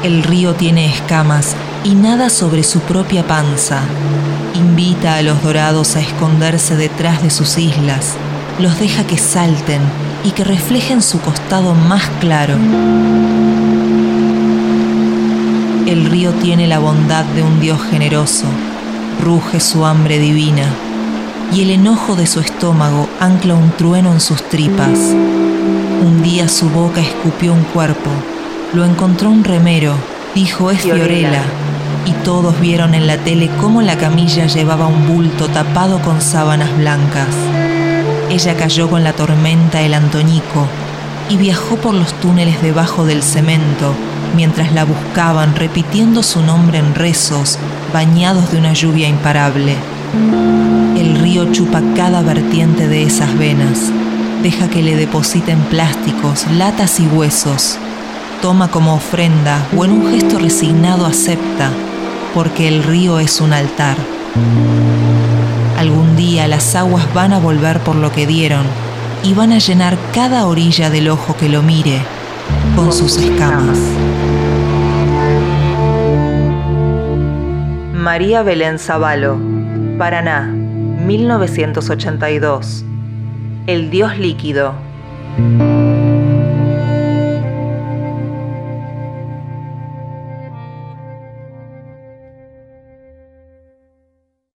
El río tiene escamas y nada sobre su propia panza. Invita a los dorados a esconderse detrás de sus islas. Los deja que salten y que reflejen su costado más claro. El río tiene la bondad de un Dios generoso. Ruge su hambre divina. Y el enojo de su estómago ancla un trueno en sus tripas. Un día su boca escupió un cuerpo. Lo encontró un remero. Dijo: es Fiorella. Y todos vieron en la tele cómo la camilla llevaba un bulto tapado con sábanas blancas. Ella cayó con la tormenta el Antonico y viajó por los túneles debajo del cemento mientras la buscaban, repitiendo su nombre en rezos, bañados de una lluvia imparable. El río chupa cada vertiente de esas venas, deja que le depositen plásticos, latas y huesos. Toma como ofrenda o en un gesto resignado acepta, porque el río es un altar. Algún día las aguas van a volver por lo que dieron y van a llenar cada orilla del ojo que lo mire con sus escamas. María Belén Zavalo, Paraná, 1982. El Dios líquido.